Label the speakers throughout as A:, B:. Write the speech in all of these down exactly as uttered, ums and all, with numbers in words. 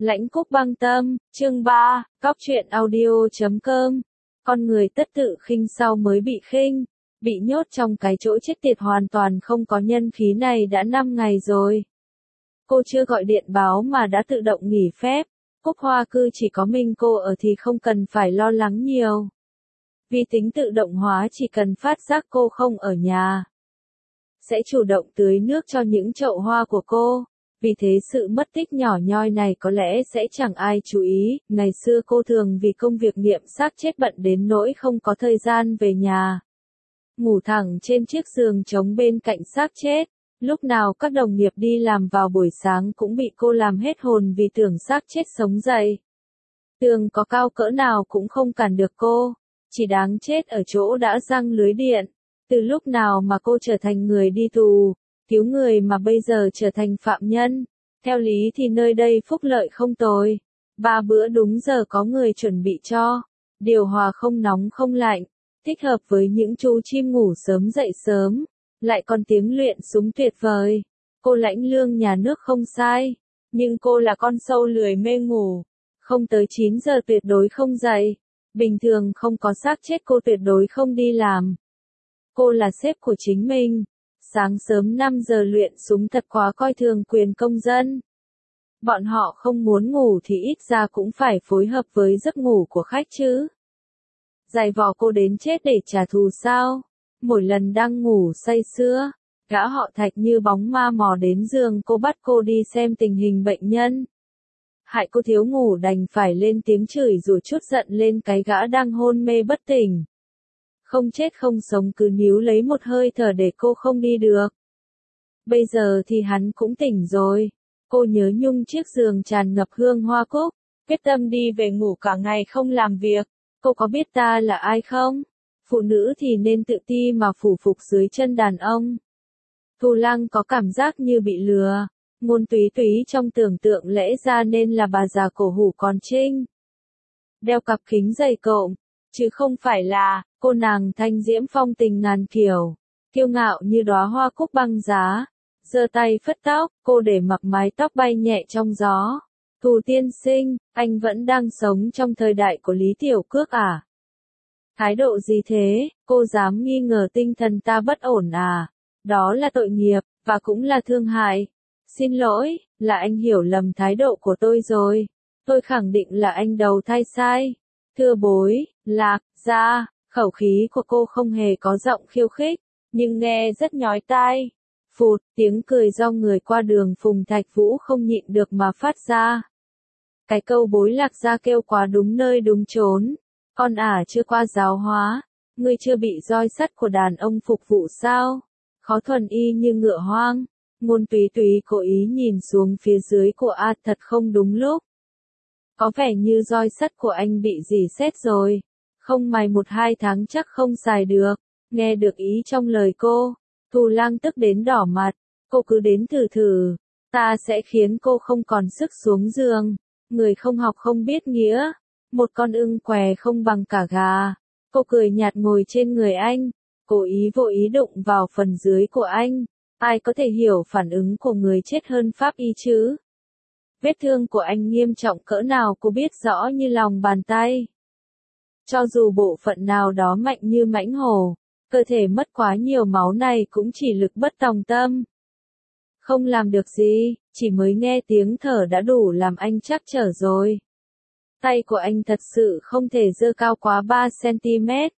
A: Lãnh Cúc Băng Tâm, chương ba, cóc truyện audio chấm com. Con người tất tự khinh sau mới bị khinh, bị nhốt trong cái chỗ chết tiệt hoàn toàn không có nhân khí này đã năm ngày rồi. Cô chưa gọi điện báo mà đã tự động nghỉ phép, Cúc Hoa Cư chỉ có mình cô ở thì không cần phải lo lắng nhiều. Vì tính tự động hóa chỉ cần phát giác cô không ở nhà, sẽ chủ động tưới nước cho những chậu hoa của cô. Vì thế sự mất tích nhỏ nhoi này có lẽ sẽ chẳng ai chú ý. Ngày xưa cô thường vì công việc nghiệm xác chết bận đến nỗi không có thời gian về nhà. Ngủ thẳng trên chiếc giường trống bên cạnh xác chết. Lúc nào các đồng nghiệp đi làm vào buổi sáng cũng bị cô làm hết hồn vì tưởng xác chết sống dậy. Tường có cao cỡ nào cũng không cản được cô. Chỉ đáng chết ở chỗ đã giăng lưới điện. Từ lúc nào mà cô trở thành người đi tù, cứu người mà bây giờ trở thành phạm nhân. Theo lý thì nơi đây phúc lợi không tồi. Ba bữa đúng giờ có người chuẩn bị cho. Điều hòa không nóng không lạnh. Thích hợp với những chú chim ngủ sớm dậy sớm. Lại còn tiếng luyện súng tuyệt vời. Cô lãnh lương nhà nước không sai. Nhưng cô là con sâu lười mê ngủ. Không tới chín giờ tuyệt đối không dậy. Bình thường không có xác chết cô tuyệt đối không đi làm. Cô là sếp của chính mình. Sáng sớm năm giờ luyện súng thật quá coi thường quyền công dân. Bọn họ không muốn ngủ thì ít ra cũng phải phối hợp với giấc ngủ của khách chứ. Giày vò cô đến chết để trả thù sao? Mỗi lần đang ngủ say sưa, gã họ Thạch như bóng ma mò đến giường cô bắt cô đi xem tình hình bệnh nhân. Hại cô thiếu ngủ đành phải lên tiếng chửi rồi chút giận lên cái gã đang hôn mê bất tỉnh. Không chết không sống cứ níu lấy một hơi thở để cô không đi được. Bây giờ thì hắn cũng tỉnh rồi. Cô nhớ nhung chiếc giường tràn ngập hương hoa cúc, quyết tâm đi về ngủ cả ngày không làm việc. Cô có biết ta là ai không? Phụ nữ thì nên tự ti mà phủ phục dưới chân đàn ông. Thù Lăng có cảm giác như bị lừa. Ngôn Túy Túy trong tưởng tượng lẽ ra nên là bà già cổ hủ còn trinh. Đeo cặp kính dày cộm, chứ không phải là cô nàng thanh diễm phong tình ngàn kiểu, kiêu ngạo như đóa hoa cúc băng giá. Giơ tay phất tóc, cô để mặc mái tóc bay nhẹ trong gió. Thù tiên sinh, anh vẫn đang sống trong thời đại của Lý Tiểu Cước à? Thái độ gì thế, cô dám nghi ngờ tinh thần ta bất ổn à? Đó là tội nghiệp, và cũng là thương hại. Xin lỗi, là anh hiểu lầm thái độ của tôi rồi. Tôi khẳng định là anh đầu thai sai. Thưa bối, Lạc, ra, khẩu khí của cô không hề có giọng khiêu khích, nhưng nghe rất nhói tai. Phụt, tiếng cười do người qua đường Phùng Thạch Vũ không nhịn được mà phát ra. Cái câu bối Lạc ra kêu quá đúng nơi đúng chốn. Con ả chưa qua giáo hóa, ngươi chưa bị roi sắt của đàn ông phục vụ sao? Khó thuần y như ngựa hoang. Ngôn Túy Túy cố ý nhìn xuống phía dưới của A thật không đúng lúc. Có vẻ như roi sắt của anh bị rỉ sét rồi. Không mày một hai tháng chắc không xài được. Nghe được ý trong lời cô, Thù Lăng tức đến đỏ mặt. Cô cứ đến thử thử. Ta sẽ khiến cô không còn sức xuống giường. Người không học không biết nghĩa. Một con ưng què không bằng cả gà. Cô cười nhạt ngồi trên người anh. Cố ý vô ý đụng vào phần dưới của anh. Ai có thể hiểu phản ứng của người chết hơn pháp y chứ? Vết thương của anh nghiêm trọng cỡ nào cô biết rõ như lòng bàn tay. Cho dù bộ phận nào đó mạnh như mãnh hổ, cơ thể mất quá nhiều máu này cũng chỉ lực bất tòng tâm. Không làm được gì, chỉ mới nghe tiếng thở đã đủ làm anh trắc trở rồi. Tay của anh thật sự không thể giơ cao quá ba xăng-ti-mét.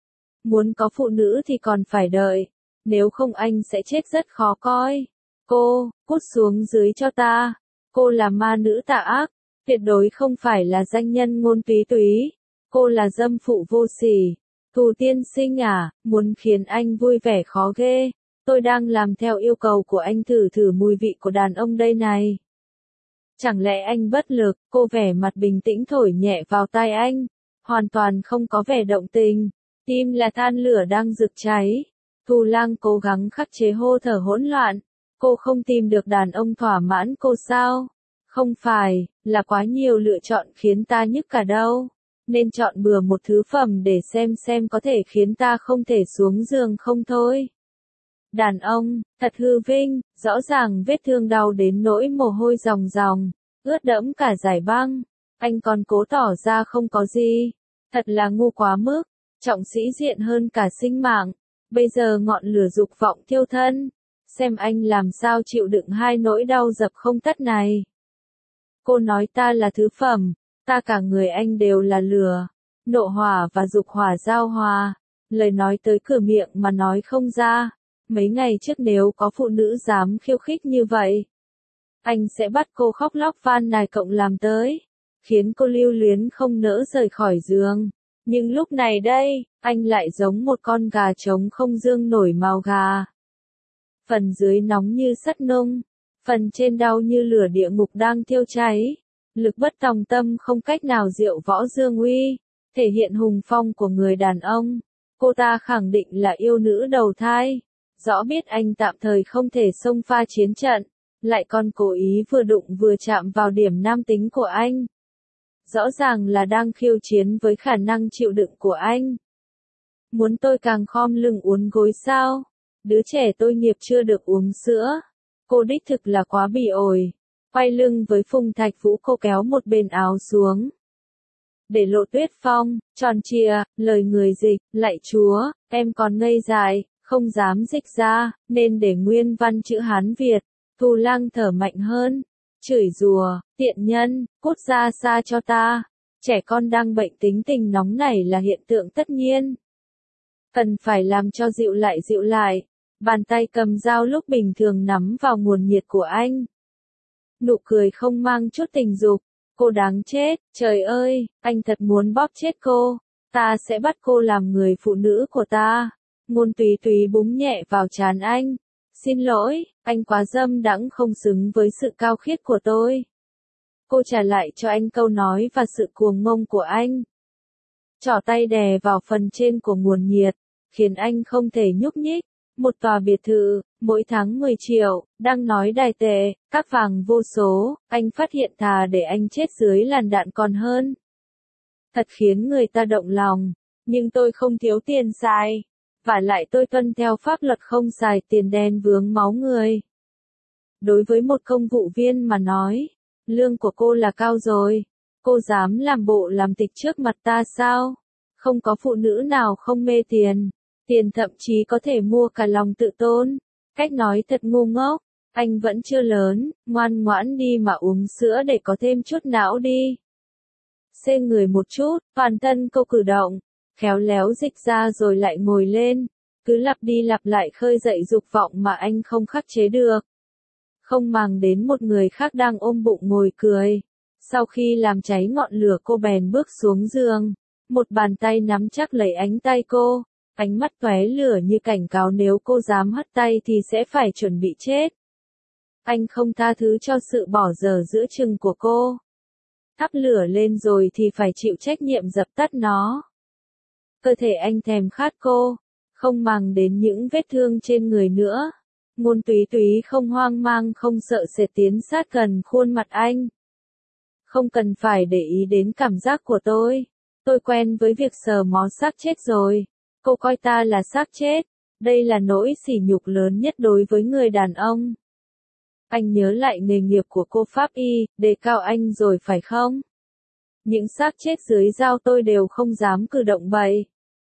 A: Muốn có phụ nữ thì còn phải đợi. Nếu không anh sẽ chết rất khó coi. Cô, cút xuống dưới cho ta. Cô là ma nữ tà ác, tuyệt đối không phải là danh nhân Ngôn Túy Túy. Cô là dâm phụ vô sỉ. Thù tiên sinh à, muốn khiến anh vui vẻ khó ghê. Tôi đang làm theo yêu cầu của anh thử thử mùi vị của đàn ông đây này. Chẳng lẽ anh bất lực, cô vẻ mặt bình tĩnh thổi nhẹ vào tai anh. Hoàn toàn không có vẻ động tình. Tim là than lửa đang rực cháy. Thù Lăng cố gắng khắc chế hô thở hỗn loạn. Cô không tìm được đàn ông thỏa mãn cô sao? Không phải, là quá nhiều lựa chọn khiến ta nhức cả đâu. Nên chọn bừa một thứ phẩm để xem xem có thể khiến ta không thể xuống giường không thôi. Đàn ông, thật hư vinh, rõ ràng vết thương đau đến nỗi mồ hôi ròng ròng. ướt đẫm cả dải băng. Anh còn cố tỏ ra không có gì. Thật là ngu quá mức, trọng sĩ diện hơn cả sinh mạng. Bây giờ ngọn lửa dục vọng thiêu thân. Xem anh làm sao chịu đựng hai nỗi đau dập không tắt này. Cô nói ta là thứ phẩm, ta cả người anh đều là lửa. Nộ hỏa và dục hỏa giao hòa. Lời nói tới cửa miệng mà nói không ra. Mấy ngày trước nếu có phụ nữ dám khiêu khích như vậy, anh sẽ bắt cô khóc lóc van nài cộng làm tới, khiến cô lưu luyến không nỡ rời khỏi giường. Nhưng lúc này đây, anh lại giống một con gà trống không dương nổi mào gà. Phần dưới nóng như sắt nung, phần trên đau như lửa địa ngục đang thiêu cháy. Lực bất tòng tâm không cách nào diệu võ dương uy, thể hiện hùng phong của người đàn ông. Cô ta khẳng định là yêu nữ đầu thai. Rõ biết anh tạm thời không thể xông pha chiến trận, lại còn cố ý vừa đụng vừa chạm vào điểm nam tính của anh. Rõ ràng là đang khiêu chiến với khả năng chịu đựng của anh. Muốn tôi càng khom lưng uốn gối sao? Đứa trẻ tôi nghiệp chưa được uống sữa. Cô đích thực là quá bỉ ổi. Quay lưng với Phùng Thạch Vũ, cô kéo một bên áo xuống, để lộ tuyết phong, tròn trịa, lời người dịch, lạy Chúa, em còn ngây dại, không dám dịch ra, nên để nguyên văn chữ Hán Việt. Thù Lang thở mạnh hơn, chửi rủa, tiện nhân, cút ra xa cho ta. Trẻ con đang bệnh tính tình nóng nảy là hiện tượng tất nhiên. Cần phải làm cho dịu lại dịu lại. Bàn tay cầm dao lúc bình thường nắm vào nguồn nhiệt của anh. Nụ cười không mang chút tình dục. Cô đáng chết, trời ơi, anh thật muốn bóp chết cô. Ta sẽ bắt cô làm người phụ nữ của ta. Ngôn Túy Túy búng nhẹ vào trán anh. Xin lỗi, anh quá dâm đãng không xứng với sự cao khiết của tôi. Cô trả lại cho anh câu nói và sự cuồng ngông của anh. Trỏ tay đè vào phần trên của nguồn nhiệt, khiến anh không thể nhúc nhích. Một tòa biệt thự, mỗi tháng mười triệu, đang nói đài tệ, các vàng vô số, anh phát hiện thà để anh chết dưới làn đạn còn hơn. Thật khiến người ta động lòng, nhưng tôi không thiếu tiền xài. Và lại tôi tuân theo pháp luật không xài tiền đen vướng máu người. Đối với một công vụ viên mà nói, lương của cô là cao rồi. Cô dám làm bộ làm tịch trước mặt ta sao? Không có phụ nữ nào không mê tiền. Tiền thậm chí có thể mua cả lòng tự tôn. Cách nói thật ngu ngốc. Anh vẫn chưa lớn, ngoan ngoãn đi mà uống sữa để có thêm chút não đi. Xê người một chút, toàn thân cô cử động. Khéo léo dịch ra rồi lại ngồi lên. Cứ lặp đi lặp lại khơi dậy dục vọng mà anh không khắc chế được. Không màng đến một người khác đang ôm bụng ngồi cười. Sau khi làm cháy ngọn lửa cô bèn bước xuống giường. Một bàn tay nắm chắc lấy ánh tay cô. Ánh mắt tóe lửa như cảnh cáo nếu cô dám hất tay thì sẽ phải chuẩn bị chết. Anh không tha thứ cho sự bỏ dở giữa chừng của cô. Thắp lửa lên rồi thì phải chịu trách nhiệm dập tắt nó. Cơ thể anh thèm khát cô, không màng đến những vết thương trên người nữa. Ngôn Túy Túy không hoang mang không sợ sệt tiến sát gần khuôn mặt anh. Không cần phải để ý đến cảm giác của tôi. Tôi quen với việc sờ mó xác chết rồi. Cô coi ta là xác chết. Đây là nỗi sỉ nhục lớn nhất đối với người đàn ông. Anh nhớ lại nghề nghiệp của cô pháp y, đề cao anh rồi phải không? Những xác chết dưới dao tôi đều không dám cử động bậy.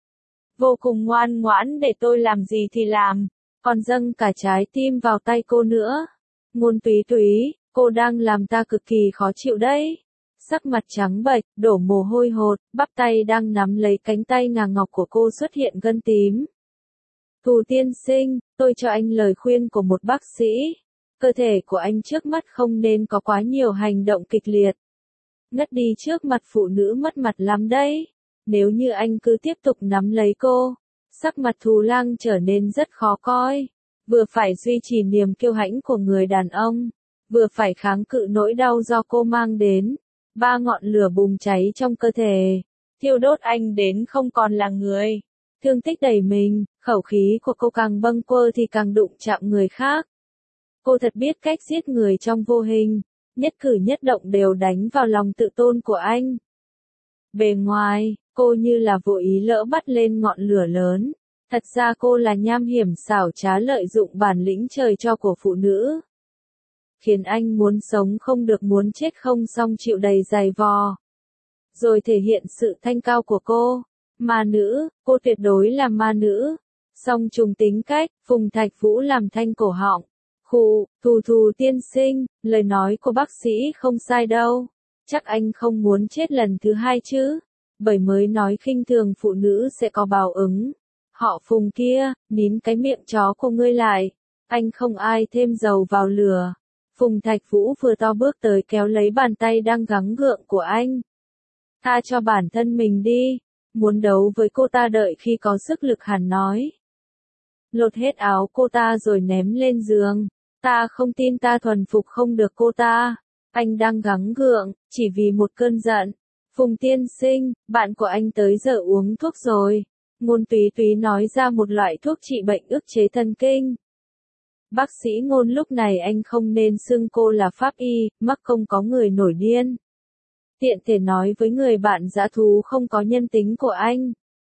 A: Vô cùng ngoan ngoãn để tôi làm gì thì làm, còn dâng cả trái tim vào tay cô nữa. Ngôn Túy Túy, cô đang làm ta cực kỳ khó chịu đấy. Sắc mặt trắng bệch, đổ mồ hôi hột, bắp tay đang nắm lấy cánh tay ngà ngọc của cô xuất hiện gân tím. Thù tiên sinh, tôi cho anh lời khuyên của một bác sĩ. Cơ thể của anh trước mắt không nên có quá nhiều hành động kịch liệt. Ngất đi trước mặt phụ nữ mất mặt lắm đấy. Nếu như anh cứ tiếp tục nắm lấy cô, sắc mặt Thù Lang trở nên rất khó coi. Vừa phải duy trì niềm kiêu hãnh của người đàn ông, vừa phải kháng cự nỗi đau do cô mang đến. Ba ngọn lửa bùng cháy trong cơ thể, thiêu đốt anh đến không còn là người. Thương tích đầy mình, khẩu khí của cô càng bâng quơ thì càng đụng chạm người khác. Cô thật biết cách giết người trong vô hình, nhất cử nhất động đều đánh vào lòng tự tôn của anh. Bề ngoài, cô như là vô ý lỡ bắt lên ngọn lửa lớn. Thật ra cô là nham hiểm xảo trá lợi dụng bản lĩnh trời cho của phụ nữ. khiến anh muốn sống không được muốn chết không xong chịu đầy giày vò. Rồi thể hiện sự thanh cao của cô. Ma nữ, cô tuyệt đối là ma nữ. Song trùng tính cách, Phùng Thạch Vũ làm thanh cổ họng. Khụ, Thù Thù tiên sinh, lời nói của bác sĩ không sai đâu. Chắc anh không muốn chết lần thứ hai chứ. Bởi mới nói khinh thường phụ nữ sẽ có báo ứng. Họ Phùng kia, nín cái miệng chó của ngươi lại. Anh không ai thêm dầu vào lửa. Phùng Thạch Vũ vừa to bước tới kéo lấy bàn tay đang gắng gượng của anh. Tha cho bản thân mình đi. Muốn đấu với cô ta đợi khi có sức lực hẳn nói. Lột hết áo cô ta rồi ném lên giường. Ta không tin ta thuần phục không được cô ta. Anh đang gắng gượng, chỉ vì một cơn giận. Phùng tiên sinh, bạn của anh tới giờ uống thuốc rồi. Ngôn Túy Túy nói ra một loại thuốc trị bệnh ức chế thần kinh. Bác sĩ Ngôn lúc này anh không nên xưng cô là pháp y, mắc không có người nổi điên. Tiện thể nói với người bạn dã thú không có nhân tính của anh.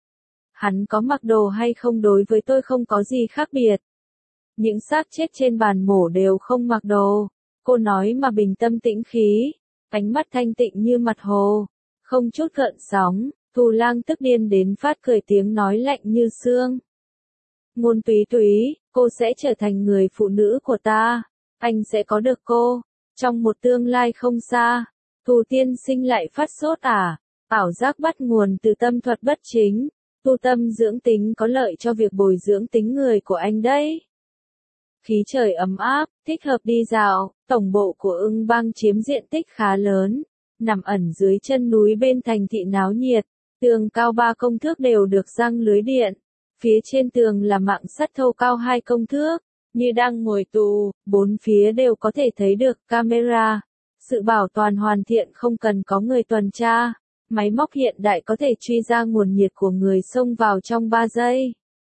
A: Hắn có mặc đồ hay không đối với tôi không có gì khác biệt. Những xác chết trên bàn mổ đều không mặc đồ. Cô nói mà bình tâm tĩnh khí, ánh mắt thanh tịnh như mặt hồ, không chút gợn sóng. Thù Lang tức điên đến phát cười tiếng nói lạnh như xương. Ngôn Túy Túy, cô sẽ trở thành người phụ nữ của ta. Anh sẽ có được cô. Trong một tương lai không xa. Thù tiên sinh lại phát sốt à? Ảo giác bắt nguồn từ tâm thuật bất chính. Tu tâm dưỡng tính có lợi cho việc bồi dưỡng tính người của anh đấy. Khí trời ấm áp, thích hợp đi dạo. Tổng bộ của Ưng Bang chiếm diện tích khá lớn. Nằm ẩn dưới chân núi bên thành thị náo nhiệt. Tường cao ba công thước đều được giăng lưới điện. Phía trên tường là mạng sắt thô cao hai công thước. Như đang ngồi tù, bốn phía đều có thể thấy được camera. Sự bảo toàn hoàn thiện không cần có người tuần tra. Máy móc hiện đại có thể truy ra nguồn nhiệt của người xông vào trong ba giây.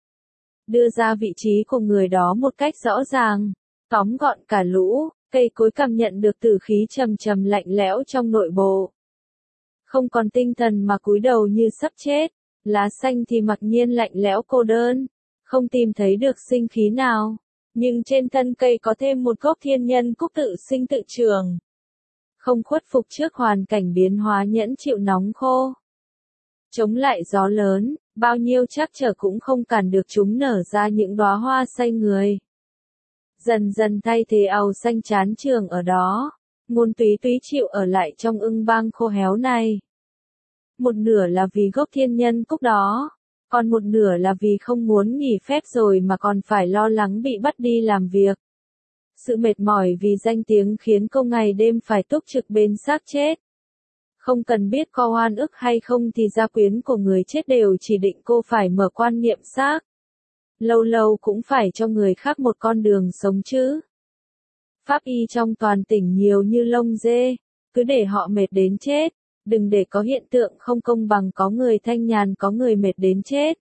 A: Đưa ra vị trí của người đó một cách rõ ràng. Tóm gọn cả lũ, cây cối cảm nhận được tử khí trầm trầm lạnh lẽo trong nội bộ. Không còn tinh thần mà cúi đầu như sắp chết. Lá xanh thì mặc nhiên lạnh lẽo cô đơn. Không tìm thấy được sinh khí nào. Nhưng trên thân cây có thêm một gốc thiên nhân cúc tự sinh tự trưởng. Không khuất phục trước hoàn cảnh biến hóa nhẫn chịu nóng khô. Chống lại gió lớn, bao nhiêu trắc trở cũng không cản được chúng nở ra những đóa hoa say người. Dần dần thay thế àu xanh chán trường ở đó. Ngôn Túy Túy chịu ở lại trong Ưng Bang khô héo này. Một nửa là vì gốc thiên nhân cúc đó, còn một nửa là vì không muốn nghỉ phép rồi mà còn phải lo lắng bị bắt đi làm việc. Sự mệt mỏi vì danh tiếng khiến cô ngày đêm phải túc trực bên xác chết. Không cần biết có oan ức hay không thì gia quyến của người chết đều chỉ định cô phải mở quan niệm xác. Lâu lâu cũng phải cho người khác một con đường sống chứ. Pháp y trong toàn tỉnh nhiều như lông dê, cứ để họ mệt đến chết. Đừng để có hiện tượng không công bằng có người thanh nhàn có người mệt đến chết.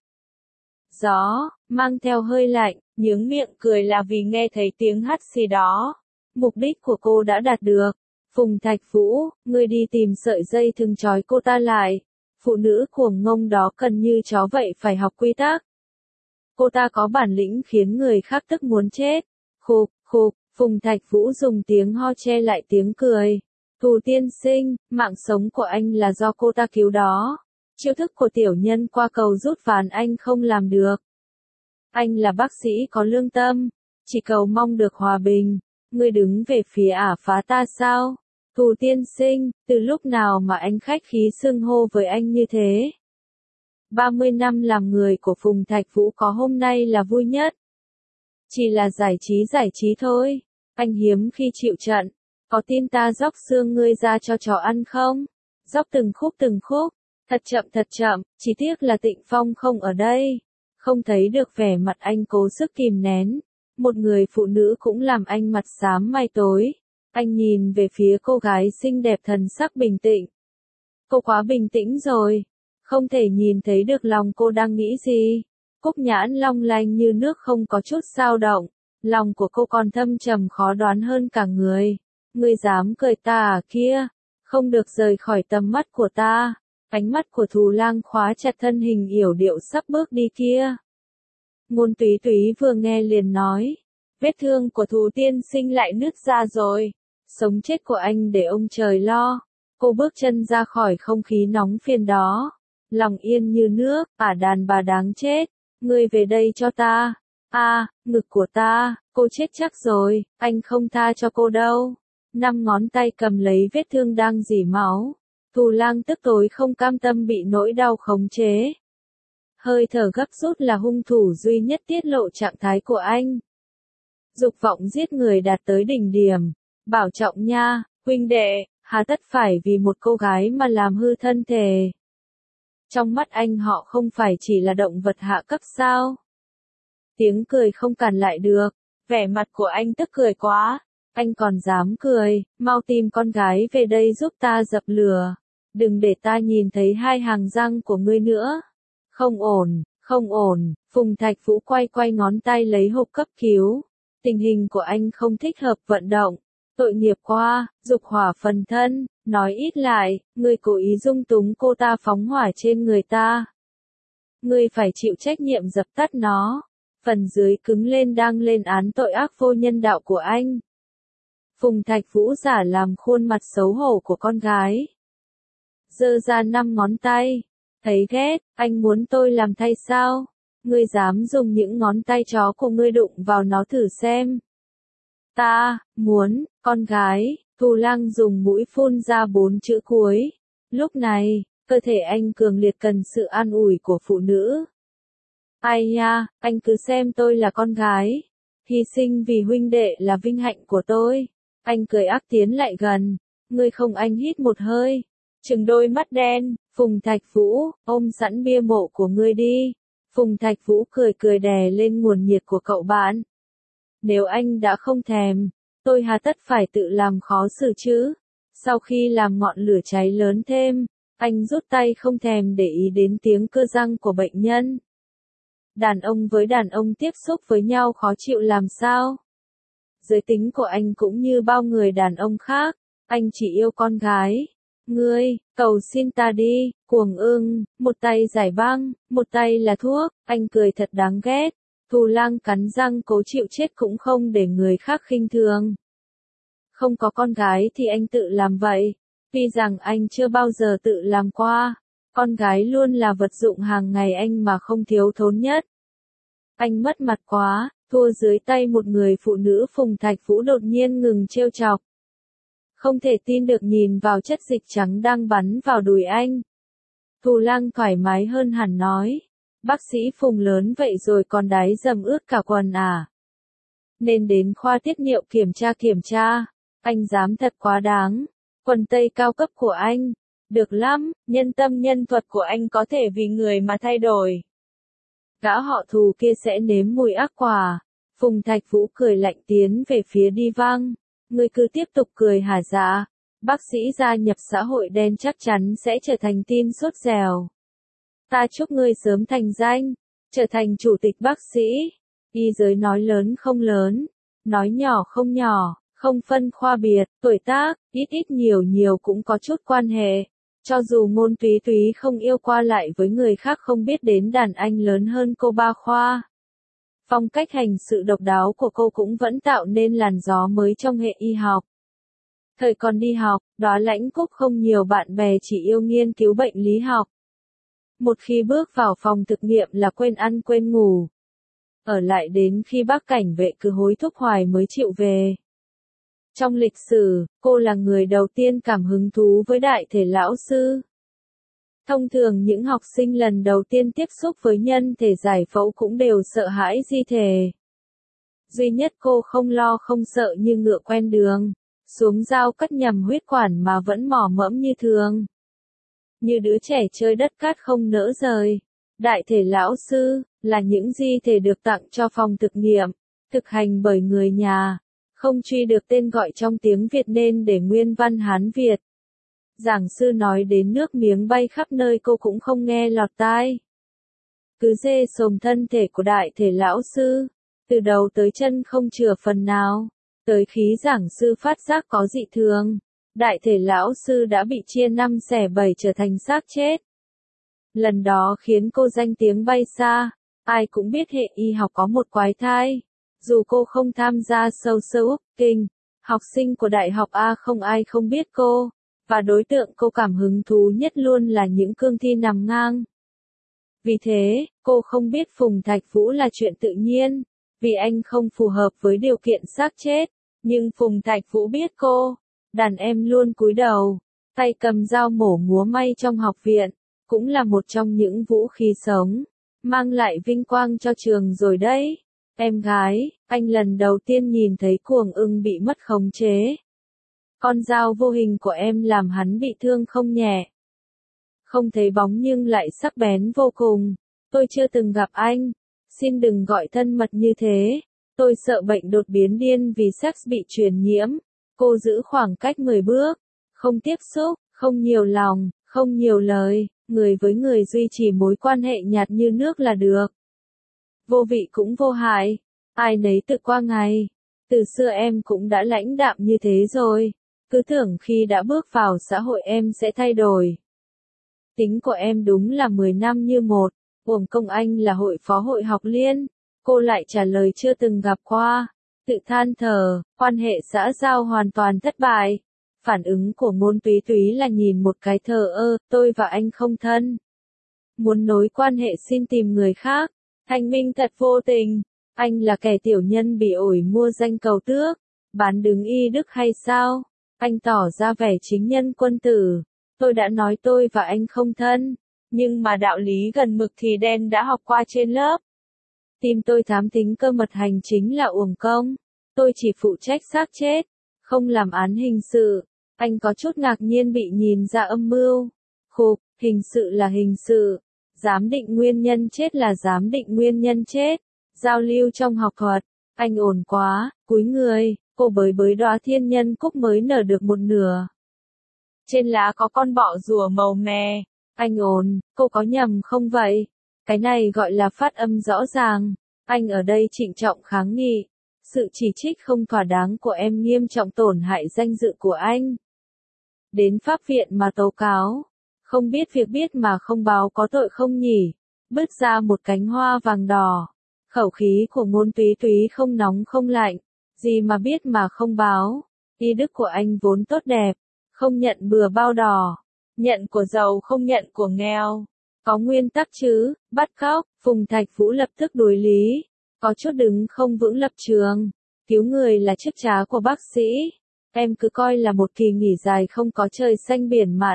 A: Gió, mang theo hơi lạnh, nhướng miệng cười là vì nghe thấy tiếng hắt xì đó. Mục đích của cô đã đạt được. Phùng Thạch Vũ, ngươi đi tìm sợi dây thừng trói cô ta lại. Phụ nữ cuồng ngông đó cần như chó vậy phải học quy tắc. Cô ta có bản lĩnh khiến người khác tức muốn chết. Khục, khục, Phùng Thạch Vũ dùng tiếng ho che lại tiếng cười. Thù tiên sinh, mạng sống của anh là do cô ta cứu đó. Chiêu thức của tiểu nhân qua cầu rút ván anh không làm được. Anh là bác sĩ có lương tâm, chỉ cầu mong được hòa bình. Ngươi đứng về phía ả phá ta sao? Thù tiên sinh, từ lúc nào mà anh khách khí xưng hô với anh như thế? ba mươi năm làm người của Phùng Thạch Vũ có hôm nay là vui nhất. Chỉ là giải trí giải trí thôi. Anh hiếm khi chịu trận. Có tin ta róc xương ngươi ra cho chó ăn không? Róc từng khúc từng khúc. Thật chậm thật chậm, chỉ tiếc là Tịnh Phong không ở đây. Không thấy được vẻ mặt anh cố sức kìm nén. Một người phụ nữ cũng làm anh mặt xám mai tối. Anh nhìn về phía cô gái xinh đẹp thần sắc bình tĩnh. Cô quá bình tĩnh rồi. Không thể nhìn thấy được lòng cô đang nghĩ gì. Cúc nhãn long lanh như nước không có chút dao động. Lòng của cô còn thâm trầm khó đoán hơn cả người. Ngươi dám cười ta à kia? Không được rời khỏi tầm mắt của ta. Ánh mắt của Thù Lang khóa chặt thân hình yểu điệu sắp bước đi kia. Ngôn Túy Túy vừa nghe liền nói. vết thương của Thù tiên sinh lại nứt ra rồi. Sống chết của anh để ông trời lo. Cô bước chân ra khỏi không khí nóng phiền đó. Lòng yên như nước, ả đàn bà đáng chết. Ngươi về đây cho ta. A, à, ngực của ta, cô chết chắc rồi, anh không tha cho cô đâu. Năm ngón tay cầm lấy vết thương đang rỉ máu. Thù Lang tức tối không cam tâm bị nỗi đau khống chế. Hơi thở gấp rút là hung thủ duy nhất tiết lộ trạng thái của anh. Dục vọng giết người đạt tới đỉnh điểm. Bảo trọng nha, huynh đệ, hà tất phải vì một cô gái mà làm hư thân thể. Trong mắt anh họ không phải chỉ là động vật hạ cấp sao? Tiếng cười không cản lại được, vẻ mặt của anh tức cười quá. Anh còn dám cười, mau tìm con gái về đây giúp ta dập lửa. Đừng để ta nhìn thấy hai hàng răng của ngươi nữa. Không ổn, không ổn, Phùng Thạch Vũ quay quay ngón tay lấy hộp cấp cứu. Tình hình của anh không thích hợp vận động. Tội nghiệp qua, dục hỏa phần thân, nói ít lại, ngươi cố ý dung túng cô ta phóng hỏa trên người ta. Ngươi phải chịu trách nhiệm dập tắt nó. Phần dưới cứng lên đang lên án tội ác vô nhân đạo của anh. Phùng Thạch Vũ giả làm khuôn mặt xấu hổ của con gái. Giơ ra năm ngón tay. Thấy ghét, anh muốn tôi làm thay sao? Ngươi dám dùng những ngón tay chó của ngươi đụng vào nó thử xem. Ta, muốn, con gái, Thù Lang dùng mũi phun ra bốn chữ cuối. Lúc này, cơ thể anh cường liệt cần sự an ủi của phụ nữ. Ai nha, anh cứ xem tôi là con gái. Hy sinh vì huynh đệ là vinh hạnh của tôi. Anh cười ác tiến lại gần. Ngươi không, anh hít một hơi. Trừng đôi mắt đen, Phùng Thạch Vũ, ôm sẵn bia mộ của ngươi đi. Phùng Thạch Vũ cười cười đè lên nguồn nhiệt của cậu bạn. Nếu anh đã không thèm, tôi hà tất phải tự làm khó xử chứ. Sau khi làm ngọn lửa cháy lớn thêm, anh rút tay không thèm để ý đến tiếng cơ răng của bệnh nhân. Đàn ông với đàn ông tiếp xúc với nhau khó chịu làm sao? Giới tính của anh cũng như bao người đàn ông khác, anh chỉ yêu con gái. Ngươi, cầu xin ta đi, cuồng ưng, một tay giải băng, một tay là thuốc, anh cười thật đáng ghét. Thù Lang cắn răng cố chịu chết cũng không để người khác khinh thường. Không có con gái thì anh tự làm vậy. Tuy rằng anh chưa bao giờ tự làm qua, con gái luôn là vật dụng hàng ngày anh mà không thiếu thốn nhất. Anh mất mặt quá, thua dưới tay một người phụ nữ. Phùng Thạch Vũ đột nhiên ngừng trêu chọc. Không thể tin được nhìn vào chất dịch trắng đang bắn vào đùi anh. Thù Lang thoải mái hơn hẳn nói. Bác sĩ Phùng lớn vậy rồi còn đáy dầm ướt cả quần à? Nên đến khoa tiết niệu kiểm tra kiểm tra. Anh dám thật quá đáng. Quần tây cao cấp của anh. Được lắm, nhân tâm nhân thuật của anh có thể vì người mà thay đổi. Gã họ Thù kia sẽ nếm mùi ác quả. Phùng Thạch Vũ cười lạnh tiến về phía đi văng. Ngươi cứ tiếp tục cười hả dạ? Bác sĩ gia nhập xã hội đen chắc chắn sẽ trở thành tin sốt dẻo. Ta chúc ngươi sớm thành danh, trở thành chủ tịch bác sĩ. Y giới nói lớn không lớn, nói nhỏ không nhỏ, không phân khoa biệt, tuổi tác, ít ít nhiều nhiều cũng có chút quan hệ. Cho dù Ngôn Túy Túy không yêu qua lại với người khác, không biết đến đàn anh lớn hơn cô ba khoa. Phong cách hành sự độc đáo của cô cũng vẫn tạo nên làn gió mới trong hệ y học. Thời còn đi học, Đóa Lãnh Cúc không nhiều bạn bè, chỉ yêu nghiên cứu bệnh lý học. Một khi bước vào phòng thực nghiệm là quên ăn quên ngủ. Ở lại đến khi bác cảnh vệ cứ hối thúc hoài mới chịu về. Trong lịch sử, cô là người đầu tiên cảm hứng thú với đại thể lão sư. Thông thường những học sinh lần đầu tiên tiếp xúc với nhân thể giải phẫu cũng đều sợ hãi di thể. Duy nhất cô không lo không sợ như ngựa quen đường, xuống dao cắt nhằm huyết quản mà vẫn mỏ mẫm như thường. Như đứa trẻ chơi đất cát không nỡ rời. Đại thể lão sư, là những di thể được tặng cho phòng thực nghiệm, thực hành bởi người nhà, không truy được tên gọi trong tiếng Việt nên để nguyên văn Hán Việt. Giảng sư nói đến nước miếng bay khắp nơi cô cũng không nghe lọt tai. Cứ dê xồm thân thể của đại thể lão sư, từ đầu tới chân không chừa phần nào, tới khi giảng sư phát giác có dị thường. Đại thể lão sư đã bị chia năm xẻ bảy trở thành xác chết. Lần đó khiến cô danh tiếng bay xa, ai cũng biết hệ y học có một quái thai. Dù cô không tham gia social working, học sinh của đại học A không ai không biết cô, và đối tượng cô cảm hứng thú nhất luôn là những cương thi nằm ngang. Vì thế, cô không biết Phùng Thạch Vũ là chuyện tự nhiên, vì anh không phù hợp với điều kiện xác chết, nhưng Phùng Thạch Vũ biết cô. Đàn em luôn cúi đầu, tay cầm dao mổ múa may trong học viện, cũng là một trong những vũ khí sống, mang lại vinh quang cho trường rồi đấy. Em gái, anh lần đầu tiên nhìn thấy Cuồng Ưng bị mất khống chế. Con dao vô hình của em làm hắn bị thương không nhẹ. Không thấy bóng nhưng lại sắc bén vô cùng. Tôi chưa từng gặp anh. Xin đừng gọi thân mật như thế. Tôi sợ bệnh đột biến điên vì sex bị truyền nhiễm. Cô giữ khoảng cách mười bước. Không tiếp xúc, không nhiều lòng, không nhiều lời. Người với người duy trì mối quan hệ nhạt như nước là được. Vô vị cũng vô hại. Ai nấy tự qua ngày. Từ xưa em cũng đã lãnh đạm như thế rồi. Cứ tưởng khi đã bước vào xã hội em sẽ thay đổi. Tính của em đúng là mười năm như một. Uổng công anh là hội phó hội học liên. Cô lại trả lời chưa từng gặp qua. Tự than thở, quan hệ xã giao hoàn toàn thất bại. Phản ứng của Ngôn Túy Túy là nhìn một cái thờ ơ, tôi và anh không thân. Muốn nối quan hệ xin tìm người khác. Thanh Minh thật vô tình. Anh là kẻ tiểu nhân bị ổi mua danh cầu tước. Bán đứng y đức hay sao? Anh tỏ ra vẻ chính nhân quân tử. Tôi đã nói tôi và anh không thân. Nhưng mà đạo lý gần mực thì đen đã học qua trên lớp. Tim tôi thám thính cơ mật hành chính là uổng công. Tôi chỉ phụ trách xác chết, không làm án hình sự. Anh có chút ngạc nhiên bị nhìn ra âm mưu. Khục, hình sự là hình sự. Giám định nguyên nhân chết là giám định nguyên nhân chết. Giao lưu trong học thuật. Anh ổn quá, cúi người, cô bới bới đóa thiên nhân cúc mới nở được một nửa. Trên lá có con bọ rùa màu mè. Anh ổn, cô có nhầm không vậy? Cái này gọi là phát âm rõ ràng. Anh ở đây trịnh trọng kháng nghị. Sự chỉ trích không thỏa đáng của em nghiêm trọng tổn hại danh dự của anh. Đến pháp viện mà tố cáo. Không biết việc biết mà không báo có tội không nhỉ? Bứt ra một cánh hoa vàng đỏ. Khẩu khí của Ngôn Túy Túy không nóng không lạnh. Gì mà biết mà không báo. Y đức của anh vốn tốt đẹp. Không nhận bừa bao đỏ. Nhận của giàu không nhận của nghèo. Có nguyên tắc chứ, bắt cóc. Phùng Thạch Vũ lập tức đối lý. Có chút đứng không vững lập trường. Cứu người là chức trách của bác sĩ. Em cứ coi là một kỳ nghỉ dài không có trời xanh biển mặn.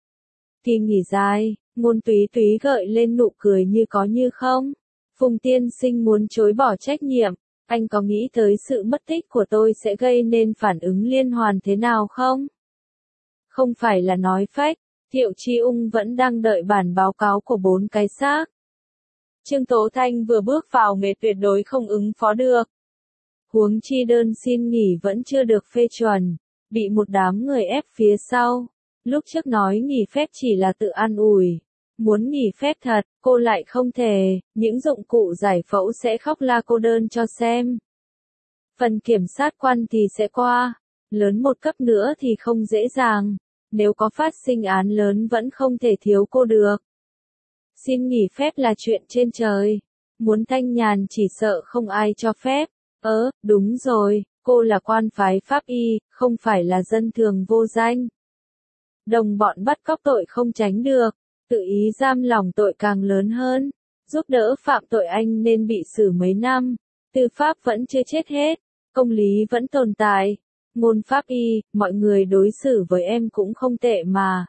A: Kỳ nghỉ dài, Ngôn Túy Túy gợi lên nụ cười như có như không. Phùng tiên sinh muốn chối bỏ trách nhiệm. Anh có nghĩ tới sự mất tích của tôi sẽ gây nên phản ứng liên hoàn thế nào không? Không phải là nói phách. Thiệu Chi Ung vẫn đang đợi bản báo cáo của bốn cái xác. Trương Tố Thanh vừa bước vào nghề tuyệt đối không ứng phó được. Huống chi đơn xin nghỉ vẫn chưa được phê chuẩn, bị một đám người ép phía sau. Lúc trước nói nghỉ phép chỉ là tự an ủi. Muốn nghỉ phép thật, cô lại không thể, những dụng cụ giải phẫu sẽ khóc la cô đơn cho xem. Phần kiểm sát quan thì sẽ qua, lớn một cấp nữa thì không dễ dàng. Nếu có phát sinh án lớn vẫn không thể thiếu cô được. Xin nghỉ phép là chuyện trên trời. Muốn thanh nhàn chỉ sợ không ai cho phép. Ớ, đúng rồi, cô là quan phái pháp y, không phải là dân thường vô danh. Đồng bọn bắt cóc tội không tránh được. Tự ý giam lỏng tội càng lớn hơn. Giúp đỡ phạm tội anh nên bị xử mấy năm. Tư pháp vẫn chưa chết hết. Công lý vẫn tồn tại. Môn pháp y, mọi người đối xử với em cũng không tệ mà.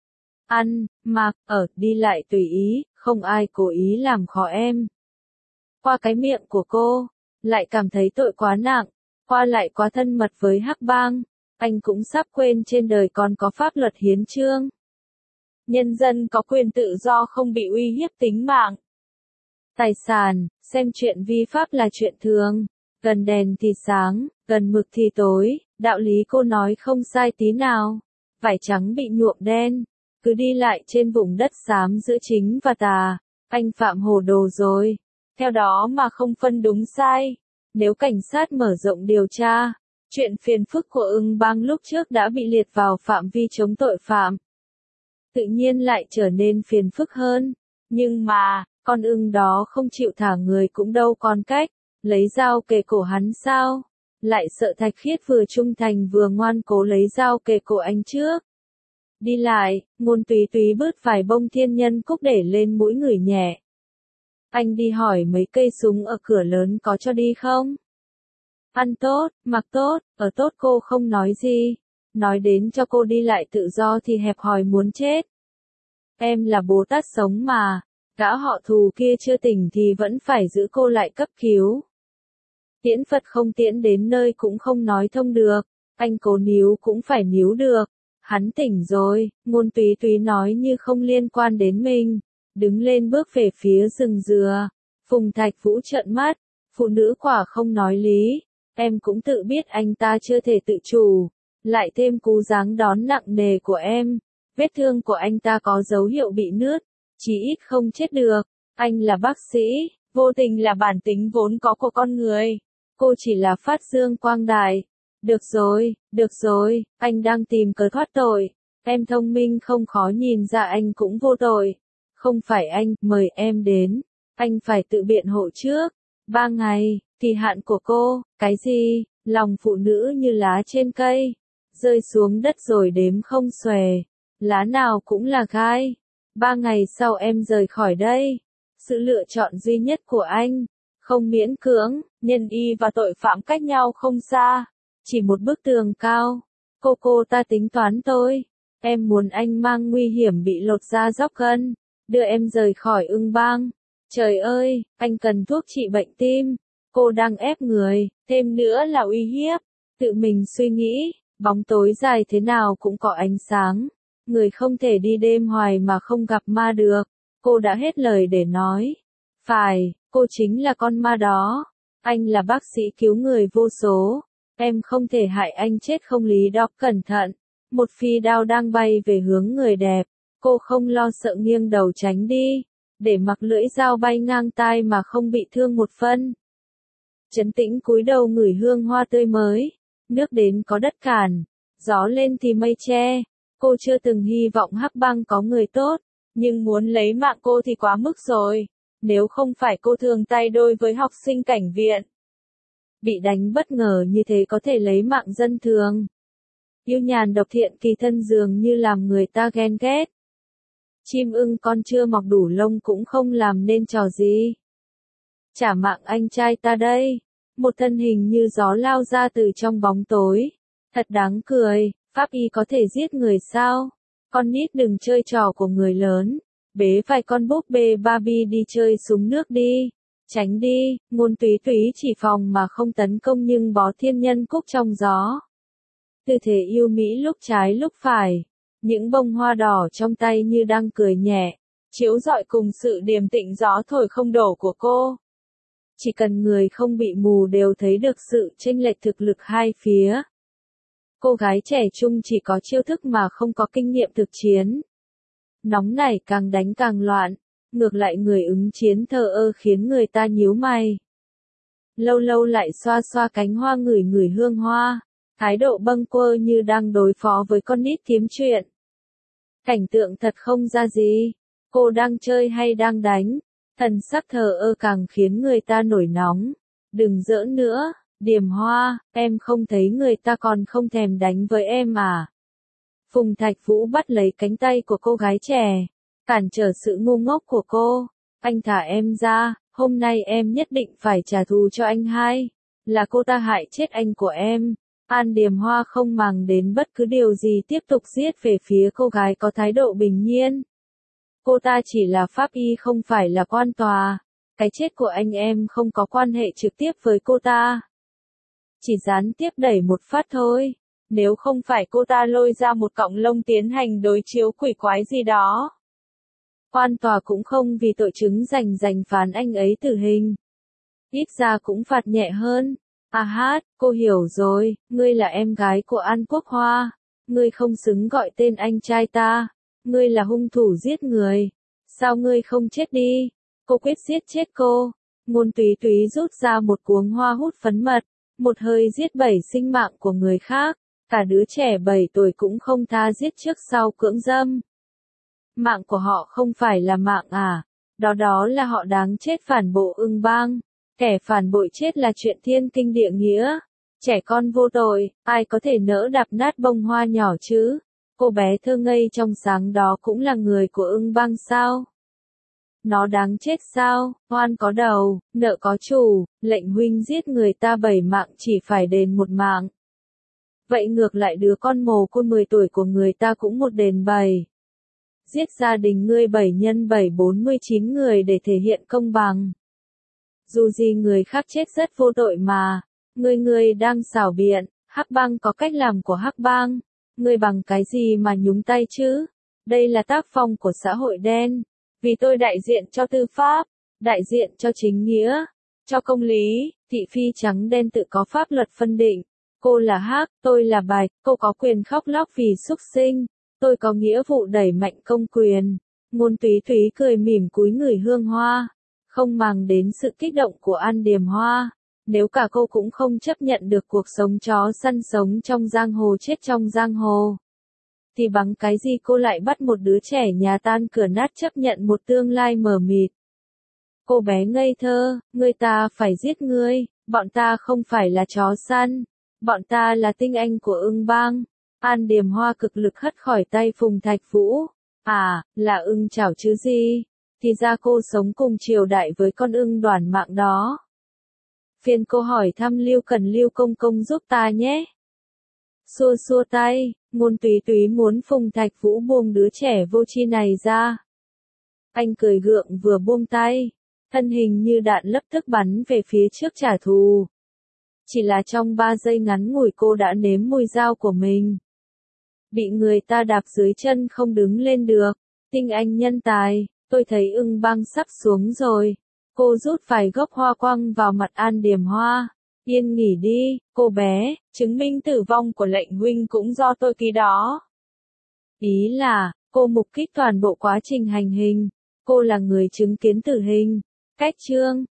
A: Ăn, mặc, ở, đi lại tùy ý, không ai cố ý làm khó em. Qua cái miệng của cô, lại cảm thấy tội quá nặng, qua lại quá thân mật với Hắc Bang, anh cũng sắp quên trên đời còn có pháp luật hiến chương. Nhân dân có quyền tự do không bị uy hiếp tính mạng. Tài sản, xem chuyện vi pháp là chuyện thường, gần đèn thì sáng, gần mực thì tối, đạo lý cô nói không sai tí nào. Vải trắng bị nhuộm đen, cứ đi lại trên vùng đất xám giữa chính và tà, anh phạm hồ đồ rồi. Theo đó mà không phân đúng sai. Nếu cảnh sát mở rộng điều tra, chuyện phiền phức của Ưng Bang lúc trước đã bị liệt vào phạm vi chống tội phạm. Tự nhiên lại trở nên phiền phức hơn. Nhưng mà, con ưng đó không chịu thả người cũng đâu còn cách. Lấy dao kề cổ hắn sao? Lại sợ Thạch Khiết vừa trung thành vừa ngoan cố lấy dao kề cổ anh trước. Đi lại, Ngôn Túy Túy bứt vài bông thiên nhân cúc để lên mũi ngửi nhẹ. Anh đi hỏi mấy cây súng ở cửa lớn có cho đi không? Ăn tốt, mặc tốt, ở tốt cô không nói gì. Nói đến cho cô đi lại tự do thì hẹp hòi muốn chết. Em là Bồ Tát sống mà, gã họ Thù kia chưa tỉnh thì vẫn phải giữ cô lại cấp cứu. Tiễn Phật không tiễn đến nơi cũng không nói thông được, anh cố níu cũng phải níu được. Hắn tỉnh rồi, Ngôn Túy Túy nói như không liên quan đến mình, đứng lên bước về phía rừng dừa. Phùng Thạch Vũ trợn mắt, phụ nữ quả không nói lý, em cũng tự biết anh ta chưa thể tự chủ, lại thêm cú giáng đón nặng nề của em, vết thương của anh ta có dấu hiệu bị nứt, chí ít không chết được. Anh là bác sĩ, vô tình là bản tính vốn có của con người, cô chỉ là phát dương quang đại. Được rồi, được rồi, anh đang tìm cớ thoát tội, em thông minh không khó nhìn ra anh cũng vô tội. Không phải anh mời em đến, anh phải tự biện hộ trước. Ba ngày, kỳ hạn của cô, cái gì? Lòng phụ nữ như lá trên cây, rơi xuống đất rồi đếm không xuể, lá nào cũng là gai. Ba ngày sau em rời khỏi đây. Sự lựa chọn duy nhất của anh, không miễn cưỡng, nhân y và tội phạm cách nhau không xa, chỉ một bức tường cao. Cô cô ta tính toán tôi, em muốn anh mang nguy hiểm bị lột da dóc gân, đưa em rời khỏi Ưng Bang. Trời ơi, anh cần thuốc trị bệnh tim, cô đang ép người, thêm nữa là uy hiếp. Tự mình suy nghĩ, bóng tối dài thế nào cũng có ánh sáng, người không thể đi đêm hoài mà không gặp ma được. Cô đã hết lời để nói. Phải, cô chính là con ma đó. Anh là bác sĩ cứu người vô số. Em không thể hại anh chết không lý do. Cẩn thận. Một phi đao đang bay về hướng người đẹp. Cô không lo sợ nghiêng đầu tránh đi, để mặc lưỡi dao bay ngang tai mà không bị thương một phân. Trấn tĩnh cúi đầu ngửi hương hoa tươi mới. Nước đến có đất cản, gió lên thì mây che. Cô chưa từng hy vọng Hắc Bang có người tốt, nhưng muốn lấy mạng cô thì quá mức rồi. Nếu không phải cô thường tay đôi với học sinh cảnh viện, bị đánh bất ngờ như thế có thể lấy mạng dân thường. Yêu nhàn độc thiện kỳ thân dường như làm người ta ghen ghét. Chim ưng con chưa mọc đủ lông cũng không làm nên trò gì. Trả mạng anh trai ta đây. Một thân hình như gió lao ra từ trong bóng tối. Thật đáng cười, pháp y có thể giết người sao? Con nít đừng chơi trò của người lớn. Bế vài con búp bê Barbie đi chơi súng nước đi. Tránh đi. Ngôn Túy Túy chỉ phòng mà không tấn công nhưng bó thiên nhân cúc trong gió. Tư thế yêu mỹ lúc trái lúc phải. Những bông hoa đỏ trong tay như đang cười nhẹ, chiếu rọi cùng sự điềm tĩnh gió thổi không đổ của cô. Chỉ cần người không bị mù đều thấy được sự chênh lệch thực lực hai phía. Cô gái trẻ trung chỉ có chiêu thức mà không có kinh nghiệm thực chiến. Nóng nảy càng đánh càng loạn, ngược lại người ứng chiến thờ ơ khiến người ta nhíu mày. Lâu lâu lại xoa xoa cánh hoa ngửi ngửi hương hoa, thái độ bâng quơ như đang đối phó với con nít kiếm chuyện. Cảnh tượng thật không ra gì, cô đang chơi hay đang đánh, thần sắc thờ ơ càng khiến người ta nổi nóng. Đừng giỡn nữa, Điềm Hoa, em không thấy người ta còn không thèm đánh với em à? Phùng Thạch Vũ bắt lấy cánh tay của cô gái trẻ, cản trở sự ngu ngốc của cô. Anh thả em ra, hôm nay em nhất định phải trả thù cho anh hai. Là cô ta hại chết anh của em. An Điềm Hoa không màng đến bất cứ điều gì tiếp tục giết về phía cô gái có thái độ bình nhiên. Cô ta chỉ là pháp y không phải là quan tòa. Cái chết của anh em không có quan hệ trực tiếp với cô ta. Chỉ gián tiếp đẩy một phát thôi. Nếu không phải cô ta lôi ra một cọng lông tiến hành đối chiếu quỷ quái gì đó, quan tòa cũng không vì tội chứng giành giành phán anh ấy tử hình. Ít ra cũng phạt nhẹ hơn. À hát, cô hiểu rồi, ngươi là em gái của An Quốc Hoa. Ngươi không xứng gọi tên anh trai ta. Ngươi là hung thủ giết người. Sao ngươi không chết đi? Cô quyết giết chết cô. Ngôn Túy Túy rút ra một cuống hoa hút phấn mật, một hơi giết bảy sinh mạng của người khác. Cả đứa trẻ bảy tuổi cũng không tha giết trước sau cưỡng dâm. Mạng của họ không phải là mạng à? Đó đó là họ đáng chết phản bộ Ưng Bang. Kẻ phản bội chết là chuyện thiên kinh địa nghĩa. Trẻ con vô tội, ai có thể nỡ đạp nát bông hoa nhỏ chứ? Cô bé thơ ngây trong sáng đó cũng là người của ưng bang sao? Nó đáng chết sao? Oan có đầu, nợ có chủ, lệnh huynh giết người ta bảy mạng chỉ phải đền một mạng. Vậy ngược lại đứa con mồ côi mười tuổi của người ta cũng một đền bảy. Giết gia đình ngươi bảy nhân bảy bốn mươi chín người để thể hiện công bằng. Dù gì người khác chết rất vô tội mà. Ngươi ngươi đang xảo biện, Hắc Bang có cách làm của Hắc Bang. Ngươi bằng cái gì mà nhúng tay chứ? Đây là tác phong của xã hội đen. Vì tôi đại diện cho tư pháp, đại diện cho chính nghĩa, cho công lý, thị phi trắng đen tự có pháp luật phân định. Cô là Hắc, tôi là Bạch, cô có quyền khóc lóc vì súc sinh, tôi có nghĩa vụ đẩy mạnh công quyền. Ngôn Túy Túy cười mỉm cúi người hương hoa, không màng đến sự kích động của An Điềm Hoa. Nếu cả cô cũng không chấp nhận được cuộc sống chó săn sống trong giang hồ chết trong giang hồ, thì bằng cái gì cô lại bắt một đứa trẻ nhà tan cửa nát chấp nhận một tương lai mờ mịt? Cô bé ngây thơ, người ta phải giết ngươi, bọn ta không phải là chó săn, bọn ta là tinh anh của ưng bang. An Điềm Hoa cực lực hất khỏi tay Phùng Thạch Vũ. À, là ưng chảo chứ gì? Thì ra cô sống cùng triều đại với con ưng đoản mạng đó. Phiền cô hỏi thăm Lưu Cần Lưu công công giúp ta nhé. Xua xua tay, Ngôn Túy Túy muốn Phùng Thạch Vũ buông đứa trẻ vô tri này ra. Anh cười gượng vừa buông tay, thân hình như đạn lập tức bắn về phía trước trả thù. Chỉ là trong ba giây ngắn ngủi cô đã nếm mùi dao của mình. Bị người ta đạp dưới chân không đứng lên được. Tinh anh nhân tài, tôi thấy ưng bang sắp xuống rồi. Cô rút vài gốc hoa quăng vào mặt An Điềm Hoa. Yên nghỉ đi, cô bé, chứng minh tử vong của lệnh huynh cũng do tôi ký đó. Ý là, cô mục kích toàn bộ quá trình hành hình. Cô là người chứng kiến tử hình. Cách chương